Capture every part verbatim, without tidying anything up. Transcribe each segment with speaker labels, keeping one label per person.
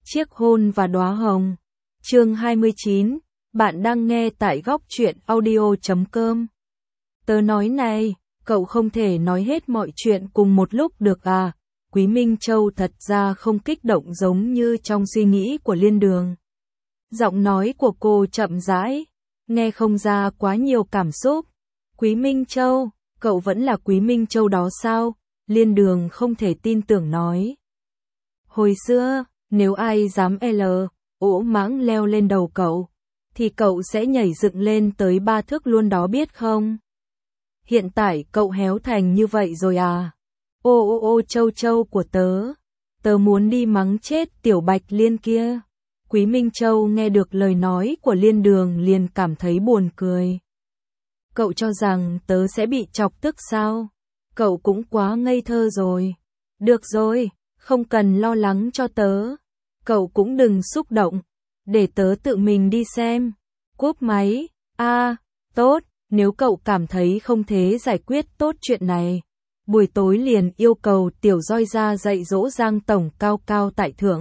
Speaker 1: Chiếc hôn và đóa hồng. Chương hai mươi chín, bạn đang nghe tại góc truyện audio chấm com. Tớ nói này, cậu không thể nói hết mọi chuyện cùng một lúc được à? Quý Minh Châu thật ra không kích động giống như trong suy nghĩ của Liên Đường. Giọng nói của cô chậm rãi, nghe không ra quá nhiều cảm xúc. Quý Minh Châu, cậu vẫn là Quý Minh Châu đó sao? Liên Đường không thể tin tưởng nói. Hồi xưa, nếu ai dám L, ỗ mãng leo lên đầu cậu, thì cậu sẽ nhảy dựng lên tới ba thước luôn đó biết không? Hiện tại cậu héo thành như vậy rồi à? Ô ô ô Châu Châu của tớ, tớ muốn đi mắng chết tiểu Bạch Liên kia. Quý Minh Châu nghe được lời nói của Liên Đường liền cảm thấy buồn cười. Cậu cho rằng tớ sẽ bị chọc tức sao? Cậu cũng quá ngây thơ rồi. Được rồi, không cần lo lắng cho tớ. Cậu cũng đừng xúc động, để tớ tự mình đi xem. Cúp máy, a à, tốt, nếu cậu cảm thấy không thể giải quyết tốt chuyện này. Buổi tối liền yêu cầu tiểu roi ra dạy dỗ Giang Tổng cao cao tại thượng.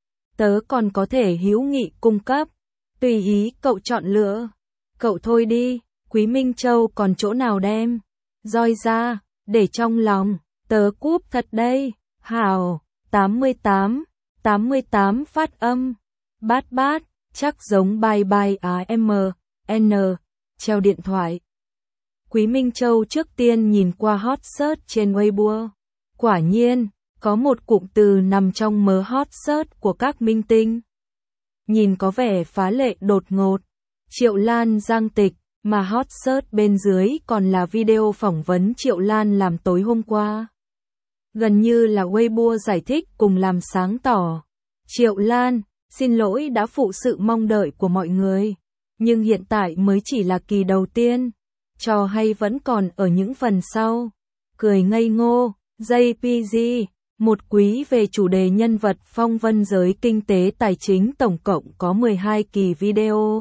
Speaker 1: Tớ còn có thể hữu nghị cung cấp, tùy ý cậu chọn lựa. Cậu thôi đi, Quý Minh Châu còn chỗ nào đem roi ra, để trong lòng, tớ cúp thật đây. Hào, tám mươi tám, tám mươi tám phát âm, bát bát, chắc giống bye bye á M, N, treo điện thoại. Quý Minh Châu trước tiên nhìn qua hot search trên Weibo. Quả nhiên, có một cụm từ nằm trong mớ hot search của các minh tinh. Nhìn có vẻ phá lệ đột ngột. Triệu Lan Giang Tịch, mà hot search bên dưới còn là video phỏng vấn Triệu Lan làm tối hôm qua. Gần như là Weibo giải thích cùng làm sáng tỏ. Triệu Lan, xin lỗi đã phụ sự mong đợi của mọi người. Nhưng hiện tại mới chỉ là kỳ đầu tiên. Trò hay vẫn còn ở những phần sau. Cười ngây ngô, J P G, một quý về chủ đề nhân vật phong vân giới kinh tế tài chính tổng cộng có mười hai kỳ video.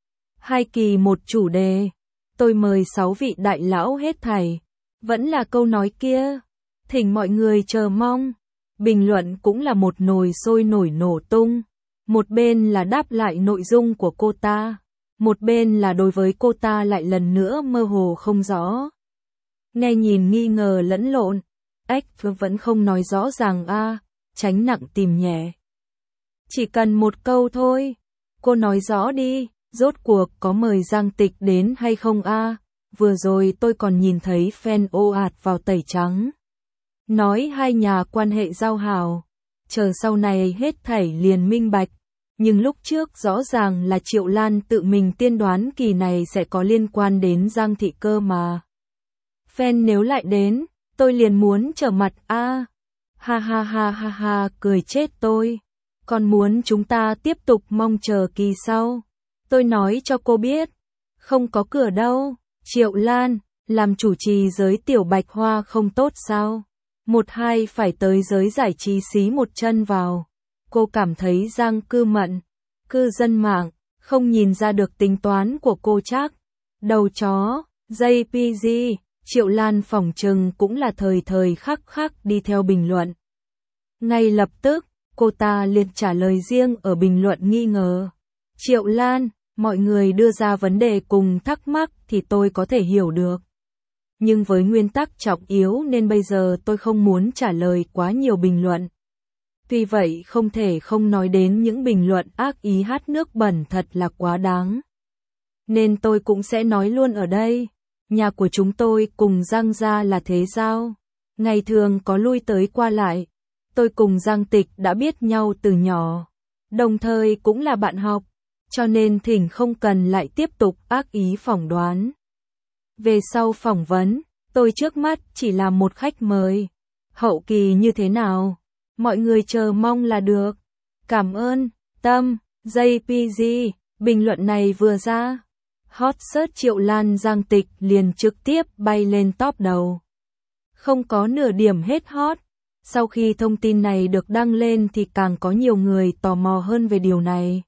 Speaker 1: Hai kỳ một chủ đề. Tôi mời sáu vị đại lão hết thảy. Vẫn là câu nói kia. Thỉnh mọi người chờ mong. Bình luận cũng là một nồi sôi nổi nổ tung. Một bên là đáp lại nội dung của cô ta. Một bên là đối với cô ta lại lần nữa mơ hồ không rõ. Nghe nhìn nghi ngờ lẫn lộn. Ếch vẫn không nói rõ ràng a, à, tránh nặng tìm nhẹ. Chỉ cần một câu thôi. Cô nói rõ đi, rốt cuộc có mời Giang Tịch đến hay không a? À? Vừa rồi tôi còn nhìn thấy fan ồ ạt vào tẩy trắng. Nói hai nhà quan hệ giao hảo. Chờ sau này hết thảy liền minh bạch. Nhưng lúc trước rõ ràng là Triệu Lan tự mình tiên đoán kỳ này sẽ có liên quan đến Giang Thị cơ mà. Fan nếu lại đến, tôi liền muốn trở mặt a. À, ha ha ha ha ha, cười chết tôi. Còn muốn chúng ta tiếp tục mong chờ kỳ sau. Tôi nói cho cô biết, không có cửa đâu. Triệu Lan, làm chủ trì giới tiểu bạch hoa không tốt sao? Một hai phải tới giới giải trí xí một chân vào. Cô cảm thấy Giang Cư Mận, cư dân mạng, không nhìn ra được tính toán của cô chắc. Đầu chó, J P G, Triệu Lan phỏng chừng cũng là thời thời khắc khắc đi theo bình luận. Ngay lập tức, cô ta liền trả lời riêng ở bình luận nghi ngờ. Triệu Lan, mọi người đưa ra vấn đề cùng thắc mắc thì tôi có thể hiểu được. Nhưng với nguyên tắc trọng yếu nên bây giờ tôi không muốn trả lời quá nhiều bình luận. Tuy vậy không thể không nói đến những bình luận ác ý hát nước bẩn thật là quá đáng. Nên tôi cũng sẽ nói luôn ở đây. Nhà của chúng tôi cùng Giang gia là thế giao. Ngày thường có lui tới qua lại. Tôi cùng Giang Tịch đã biết nhau từ nhỏ. Đồng thời cũng là bạn học. Cho nên thỉnh không cần lại tiếp tục ác ý phỏng đoán. Về sau phỏng vấn, tôi trước mắt chỉ là một khách mời. Hậu kỳ như thế nào? Mọi người chờ mong là được. Cảm ơn, Tâm, J P G, bình luận này vừa ra. Hot search Triệu Lan Giang Tịch liền trực tiếp bay lên top đầu. Không có nửa điểm hết hot. Sau khi thông tin này được đăng lên thì càng có nhiều người tò mò hơn về điều này.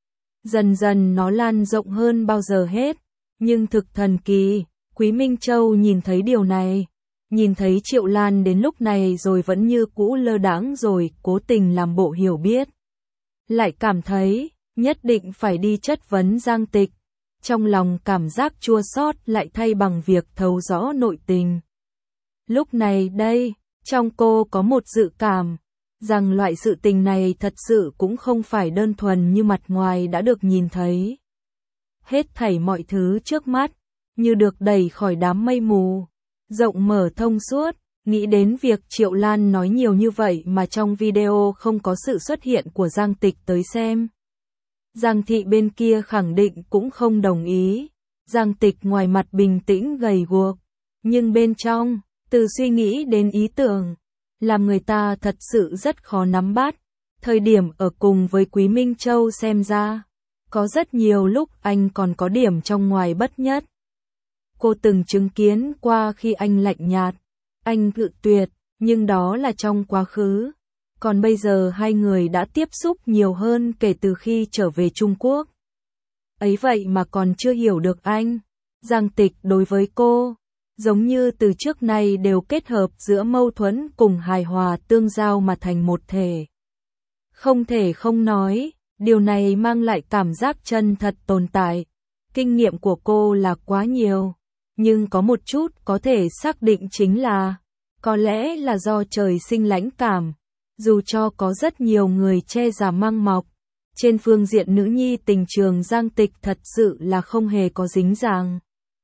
Speaker 1: Dần dần nó lan rộng hơn bao giờ hết. Nhưng thực thần kỳ, Quý Minh Châu nhìn thấy điều này. Nhìn thấy Triệu Lan đến lúc này rồi vẫn như cũ lơ đãng rồi cố tình làm bộ hiểu biết. lại cảm thấy, nhất định phải đi chất vấn Giang Tịch. Trong lòng cảm giác chua xót lại thay bằng việc thấu rõ nội tình. Lúc này đây, trong cô có một dự cảm, rằng loại sự tình này thật sự cũng không phải đơn thuần như mặt ngoài đã được nhìn thấy. Hết thảy mọi thứ trước mắt, như được đẩy khỏi đám mây mù, rộng mở thông suốt, nghĩ đến việc Triệu Lan nói nhiều như vậy mà trong video không có sự xuất hiện của Giang Tịch tới xem. Giang Thị bên kia khẳng định cũng không đồng ý, Giang Tịch ngoài mặt bình tĩnh gầy guộc, nhưng bên trong, từ suy nghĩ đến ý tưởng, làm người ta thật sự rất khó nắm bắt. Thời điểm ở cùng với Quý Minh Châu xem ra, có rất nhiều lúc anh còn có điểm trong ngoài bất nhất. Cô từng chứng kiến qua khi anh lạnh nhạt, anh cự tuyệt, nhưng đó là trong quá khứ. Còn bây giờ hai người đã tiếp xúc nhiều hơn kể từ khi trở về Trung Quốc. Ấy vậy mà còn chưa hiểu được anh. Giang Tịch đối với cô, giống như từ trước nay đều kết hợp giữa mâu thuẫn cùng hài hòa tương giao mà thành một thể. Không thể không nói, điều này mang lại cảm giác chân thật tồn tại. Kinh nghiệm của cô là quá nhiều, nhưng có một chút có thể xác định chính là, có lẽ là do trời sinh lãnh cảm. Dù cho có rất nhiều người che giả mang mọc, trên phương diện nữ nhi tình trường Giang Tịch thật sự là không hề có dính dáng.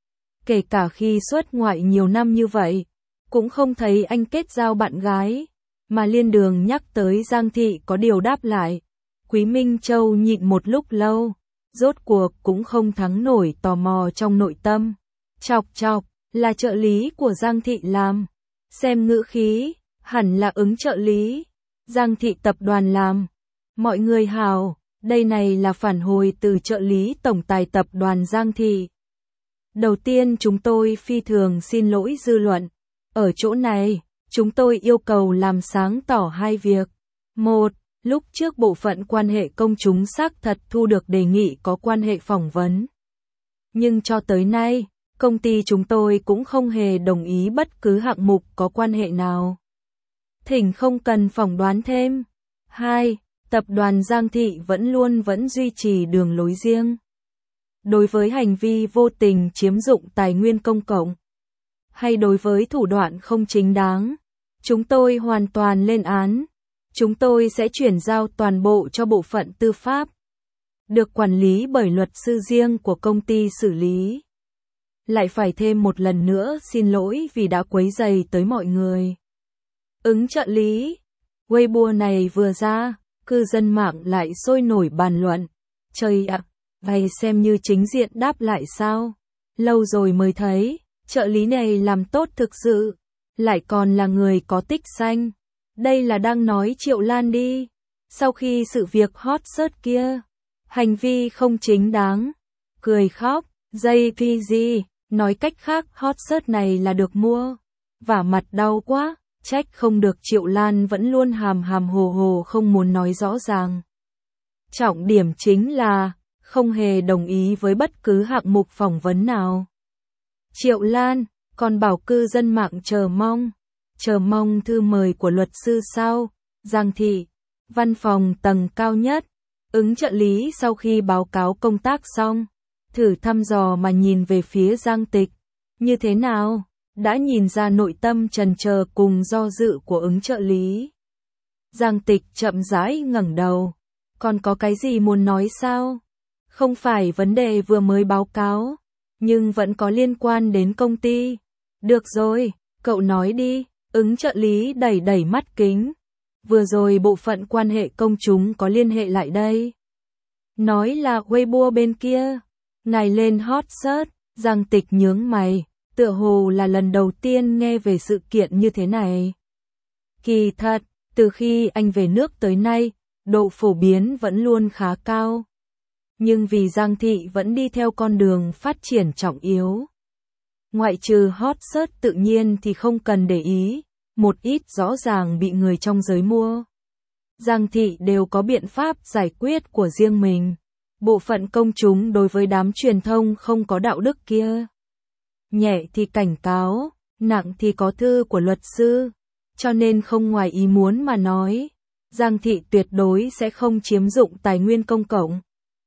Speaker 1: Kể cả khi xuất ngoại nhiều năm như vậy, cũng không thấy anh kết giao bạn gái, mà liên đường nhắc tới Giang Thị có điều đáp lại. Quý Minh Châu nhịn một lúc lâu, rốt cuộc cũng không thắng nổi tò mò trong nội tâm. Chọc chọc, là trợ lý của Giang Thị làm. Xem ngữ khí, hẳn là ứng trợ lý. Giang Thị tập đoàn làm. Mọi người hào, đây này là phản hồi từ trợ lý tổng tài tập đoàn Giang Thị. Đầu tiên chúng tôi phi thường xin lỗi dư luận. Ở chỗ này, chúng tôi yêu cầu làm sáng tỏ hai việc. Một, lúc trước bộ phận quan hệ công chúng xác thật thu được đề nghị có quan hệ phỏng vấn. Nhưng cho tới nay, công ty chúng tôi cũng không hề đồng ý bất cứ hạng mục có quan hệ nào. Thỉnh không cần phỏng đoán thêm. Hai, tập đoàn Giang Thị vẫn luôn vẫn duy trì đường lối riêng. Đối với hành vi vô tình chiếm dụng tài nguyên công cộng, hay đối với thủ đoạn không chính đáng, chúng tôi hoàn toàn lên án. Chúng tôi sẽ chuyển giao toàn bộ cho bộ phận tư pháp, được quản lý bởi luật sư riêng của công ty xử lý. Lại phải thêm một lần nữa xin lỗi vì đã quấy rầy tới mọi người. Ứng trợ lý, Weibo này vừa ra, cư dân mạng lại sôi nổi bàn luận. Trời ạ, vậy xem như chính diện đáp lại sao? Lâu rồi mới thấy, trợ lý này làm tốt thực sự, lại còn là người có tích xanh. Đây là đang nói Triệu Lan đi. Sau khi sự việc hot search kia, hành vi không chính đáng, cười khóc, jay pê giê, nói cách khác hot search này là được mua. Vả mặt đau quá, trách không được Triệu Lan vẫn luôn hàm hàm hồ hồ không muốn nói rõ ràng. Trọng điểm chính là, không hề đồng ý với bất cứ hạng mục phỏng vấn nào. Triệu Lan, còn bảo cư dân mạng chờ mong. Chờ mong thư mời của luật sư sao? Giang Thị, văn phòng tầng cao nhất, ứng trợ lý sau khi báo cáo công tác xong, thử thăm dò mà nhìn về phía Giang Tịch. Như thế nào? Đã nhìn ra nội tâm trần chờ cùng do dự của ứng trợ lý. Giang Tịch chậm rãi ngẩng đầu. Còn có cái gì muốn nói sao? Không phải vấn đề vừa mới báo cáo, nhưng vẫn có liên quan đến công ty. Được rồi, cậu nói đi. Ứng trợ lý đẩy đẩy mắt kính. Vừa rồi bộ phận quan hệ công chúng có liên hệ lại đây. Nói là Weibo bên kia. Ngài lên hot search, Giang Tịch nhướng mày. Tựa hồ là lần đầu tiên nghe về sự kiện như thế này. Kỳ thật, từ khi anh về nước tới nay, độ phổ biến vẫn luôn khá cao. Nhưng vì Giang Thị vẫn đi theo con đường phát triển trọng yếu. Ngoại trừ hot search tự nhiên thì không cần để ý, một ít rõ ràng bị người trong giới mua. Giang Thị đều có biện pháp giải quyết của riêng mình. Bộ phận công chúng đối với đám truyền thông không có đạo đức kia. Nhẹ thì cảnh cáo, nặng thì có thư của luật sư, cho nên không ngoài ý muốn mà nói. Giang Thị tuyệt đối sẽ không chiếm dụng tài nguyên công cộng.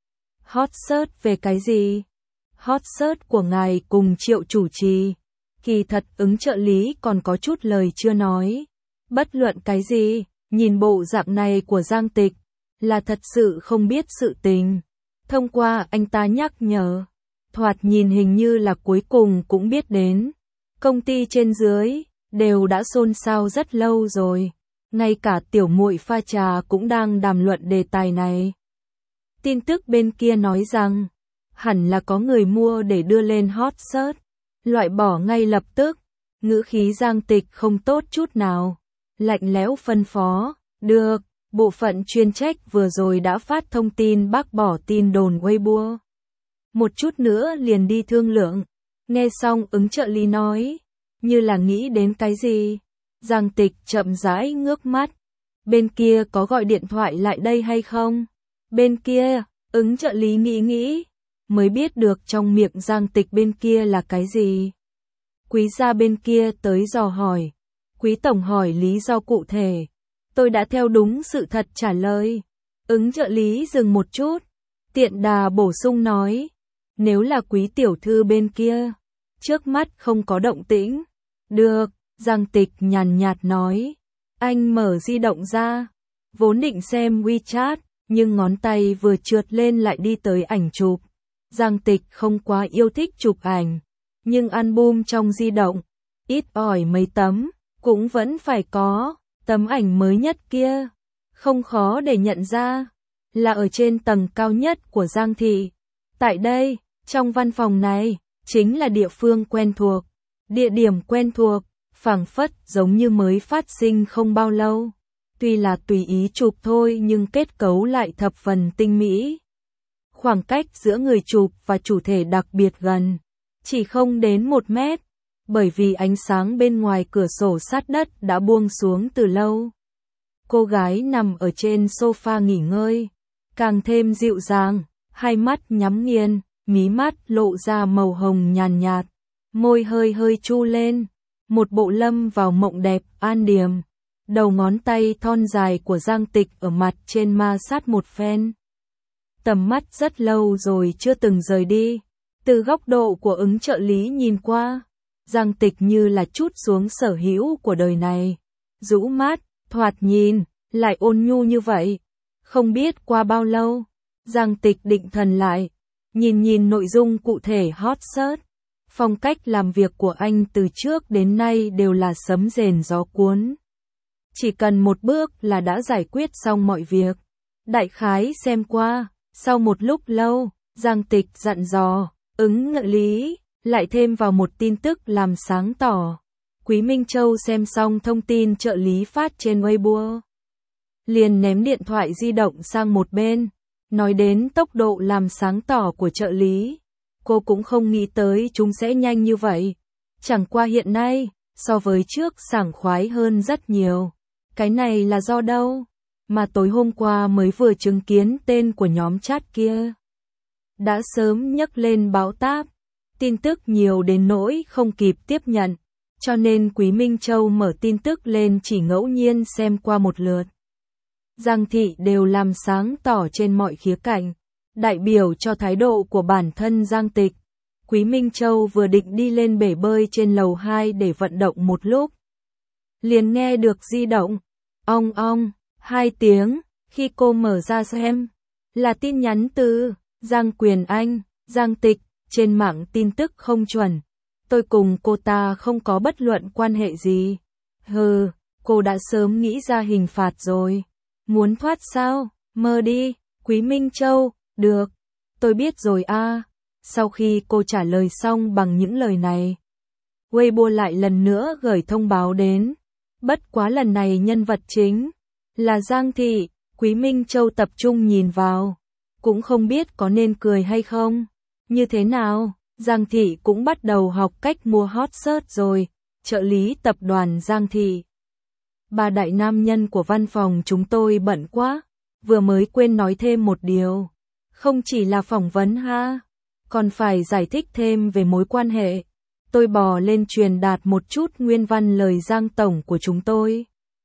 Speaker 1: Hot search về cái gì? Hot search của ngài cùng Triệu chủ trì. Kỳ thật ứng trợ lý còn có chút lời chưa nói. Bất luận cái gì, nhìn bộ dạng này của Giang Tịch, là thật sự không biết sự tình. Thông qua anh ta nhắc nhở, thoạt nhìn hình như là cuối cùng cũng biết đến. Công ty trên dưới, đều đã xôn xao rất lâu rồi. Ngay cả tiểu muội pha trà cũng đang đàm luận đề tài này. Tin tức bên kia nói rằng, hẳn là có người mua để đưa lên hot search, loại bỏ ngay lập tức. Ngữ khí Giang Tịch không tốt chút nào, lạnh lẽo phân phó, được, bộ phận chuyên trách vừa rồi đã phát thông tin bác bỏ tin đồn Weibo. Một chút nữa liền đi thương lượng. Nghe xong ứng trợ lý nói, như là nghĩ đến cái gì. Giang Tịch chậm rãi ngước mắt. Bên kia có gọi điện thoại lại đây hay không? Bên kia, ứng trợ lý nghĩ nghĩ, mới biết được trong miệng Giang Tịch bên kia là cái gì. Quý gia bên kia tới dò hỏi. Quý tổng hỏi lý do cụ thể. Tôi đã theo đúng sự thật trả lời. Ứng trợ lý dừng một chút, tiện đà bổ sung nói. Nếu là quý tiểu thư bên kia, trước mắt không có động tĩnh. Được, Giang Tịch nhàn nhạt nói. Anh mở di động ra, vốn định xem WeChat, nhưng ngón tay vừa trượt lên lại đi tới ảnh chụp. Giang Tịch không quá yêu thích chụp ảnh, nhưng album trong di động, ít ỏi mấy tấm, cũng vẫn phải có. Tấm ảnh mới nhất kia, không khó để nhận ra, là ở trên tầng cao nhất của Giang Thị. Tại đây, trong văn phòng này, chính là địa phương quen thuộc, địa điểm quen thuộc, phảng phất giống như mới phát sinh không bao lâu. Tuy là tùy ý chụp thôi nhưng kết cấu lại thập phần tinh mỹ. Khoảng cách giữa người chụp và chủ thể đặc biệt gần, chỉ không đến một mét, bởi vì ánh sáng bên ngoài cửa sổ sát đất đã buông xuống từ lâu. Cô gái nằm ở trên sofa nghỉ ngơi, càng thêm dịu dàng, hai mắt nhắm nghiền, mí mắt lộ ra màu hồng nhàn nhạt, môi hơi hơi chu lên, một bộ lâm vào mộng đẹp, an điềm. Đầu ngón tay thon dài của Giang Tịch ở mặt trên ma sát một phen. Tầm mắt rất lâu rồi chưa từng rời đi. Từ góc độ của ứng trợ lý nhìn qua, Giang Tịch như là chút xuống sở hữu của đời này. Rũ mắt, thoạt nhìn, lại ôn nhu như vậy. Không biết qua bao lâu, Giang Tịch định thần lại, nhìn nhìn nội dung cụ thể hot search. Phong cách làm việc của anh từ trước đến nay đều là sấm rền gió cuốn. Chỉ cần một bước là đã giải quyết xong mọi việc. Đại khái xem qua, sau một lúc lâu, Giang Tịch dặn dò, ứng trợ lý, lại thêm vào một tin tức làm sáng tỏ. Quý Minh Châu xem xong thông tin trợ lý phát trên Weibo, liền ném điện thoại di động sang một bên. Nói đến tốc độ làm sáng tỏ của trợ lý, cô cũng không nghĩ tới chúng sẽ nhanh như vậy. Chẳng qua hiện nay, so với trước sảng khoái hơn rất nhiều. Cái này là do đâu? Mà tối hôm qua mới vừa chứng kiến tên của nhóm chat kia. Đã sớm nhấc lên báo táp, tin tức nhiều đến nỗi không kịp tiếp nhận, cho nên Quý Minh Châu mở tin tức lên chỉ ngẫu nhiên xem qua một lượt. Giang Thị đều làm sáng tỏ trên mọi khía cạnh, đại biểu cho thái độ của bản thân Giang Tịch. Quý Minh Châu vừa định đi lên bể bơi trên lầu hai để vận động một lúc, liền nghe được di động, ong ong, hai tiếng, khi cô mở ra xem, là tin nhắn từ Giang Quyền Anh, Giang Tịch, trên mạng tin tức không chuẩn. Tôi cùng cô ta không có bất luận quan hệ gì. Hừ, cô đã sớm nghĩ ra hình phạt rồi. Muốn thoát sao? Mơ đi, Quý Minh Châu, được. Tôi biết rồi a. À. Sau khi cô trả lời xong bằng những lời này, Weibo lại lần nữa gửi thông báo đến. Bất quá lần này nhân vật chính là Giang Thị. Quý Minh Châu tập trung nhìn vào, cũng không biết có nên cười hay không. Như thế nào, Giang Thị cũng bắt đầu học cách mua hot search rồi. Trợ lý tập đoàn Giang Thị. Ba đại nam nhân của văn phòng chúng tôi bận quá, vừa mới quên nói thêm một điều. Không chỉ là phỏng vấn ha, còn phải giải thích thêm về mối quan hệ. Tôi bò lên truyền đạt một chút nguyên văn lời Giang Tổng của chúng tôi.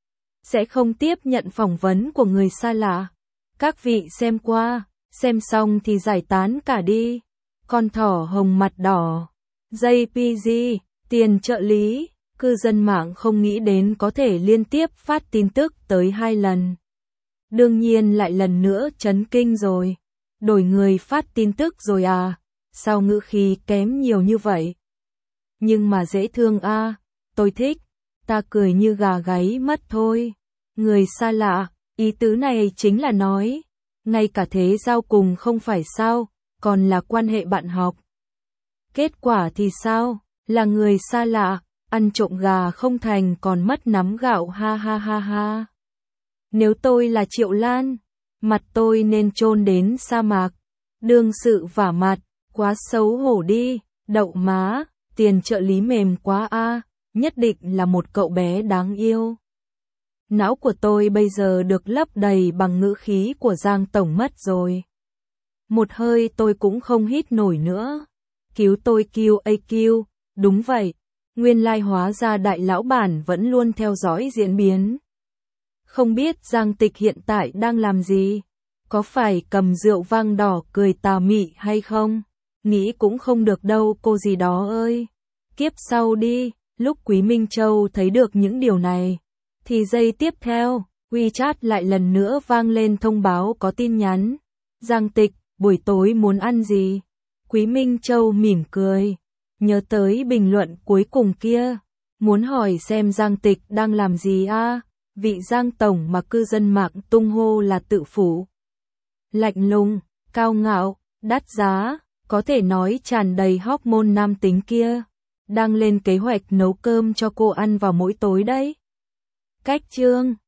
Speaker 1: sẽ không tiếp nhận phỏng vấn của người xa lạ. Các vị xem qua, xem xong thì giải tán cả đi. Con thỏ hồng mặt đỏ. gi pê giê, tiền trợ lý, cư dân mạng không nghĩ đến có thể liên tiếp phát tin tức tới hai lần. Đương nhiên lại lần nữa chấn kinh rồi. Đổi người phát tin tức rồi à? Sao ngữ khí kém nhiều như vậy? Nhưng mà dễ thương a, à, tôi thích. Ta cười như gà gáy mất thôi. Người xa lạ, ý tứ này chính là nói, ngay cả thế giao cùng không phải sao, còn là quan hệ bạn học. Kết quả thì sao? Là người xa lạ, ăn trộm gà không thành còn mất nắm gạo ha ha ha ha. Nếu tôi là Triệu Lan, mặt tôi nên chôn đến sa mạc. Đương sự vả mặt, quá xấu hổ đi, đậu má, tiền trợ lý mềm quá a, à, nhất định là một cậu bé đáng yêu. Não của tôi bây giờ được lấp đầy bằng ngữ khí của Giang Tổng mất rồi. Một hơi tôi cũng không hít nổi nữa. Cứu tôi Q A Q, đúng vậy, nguyên lai hóa ra đại lão bản vẫn luôn theo dõi diễn biến. Không biết Giang Tịch hiện tại đang làm gì? Có phải cầm rượu vang đỏ cười tà mị hay không? Nghĩ cũng không được đâu cô gì đó ơi. Kiếp sau đi, lúc Quý Minh Châu thấy được những điều này, thì giây tiếp theo, WeChat lại lần nữa vang lên thông báo có tin nhắn. Giang Tịch, buổi tối muốn ăn gì? Quý Minh Châu mỉm cười, nhớ tới bình luận cuối cùng kia, muốn hỏi xem Giang Tịch đang làm gì a? À? Vị Giang Tổng mà cư dân mạng tung hô là tự phủ. Lạnh lùng, cao ngạo, đắt giá, có thể nói tràn đầy hormone nam tính kia, đang lên kế hoạch nấu cơm cho cô ăn vào mỗi tối đấy. Cách chương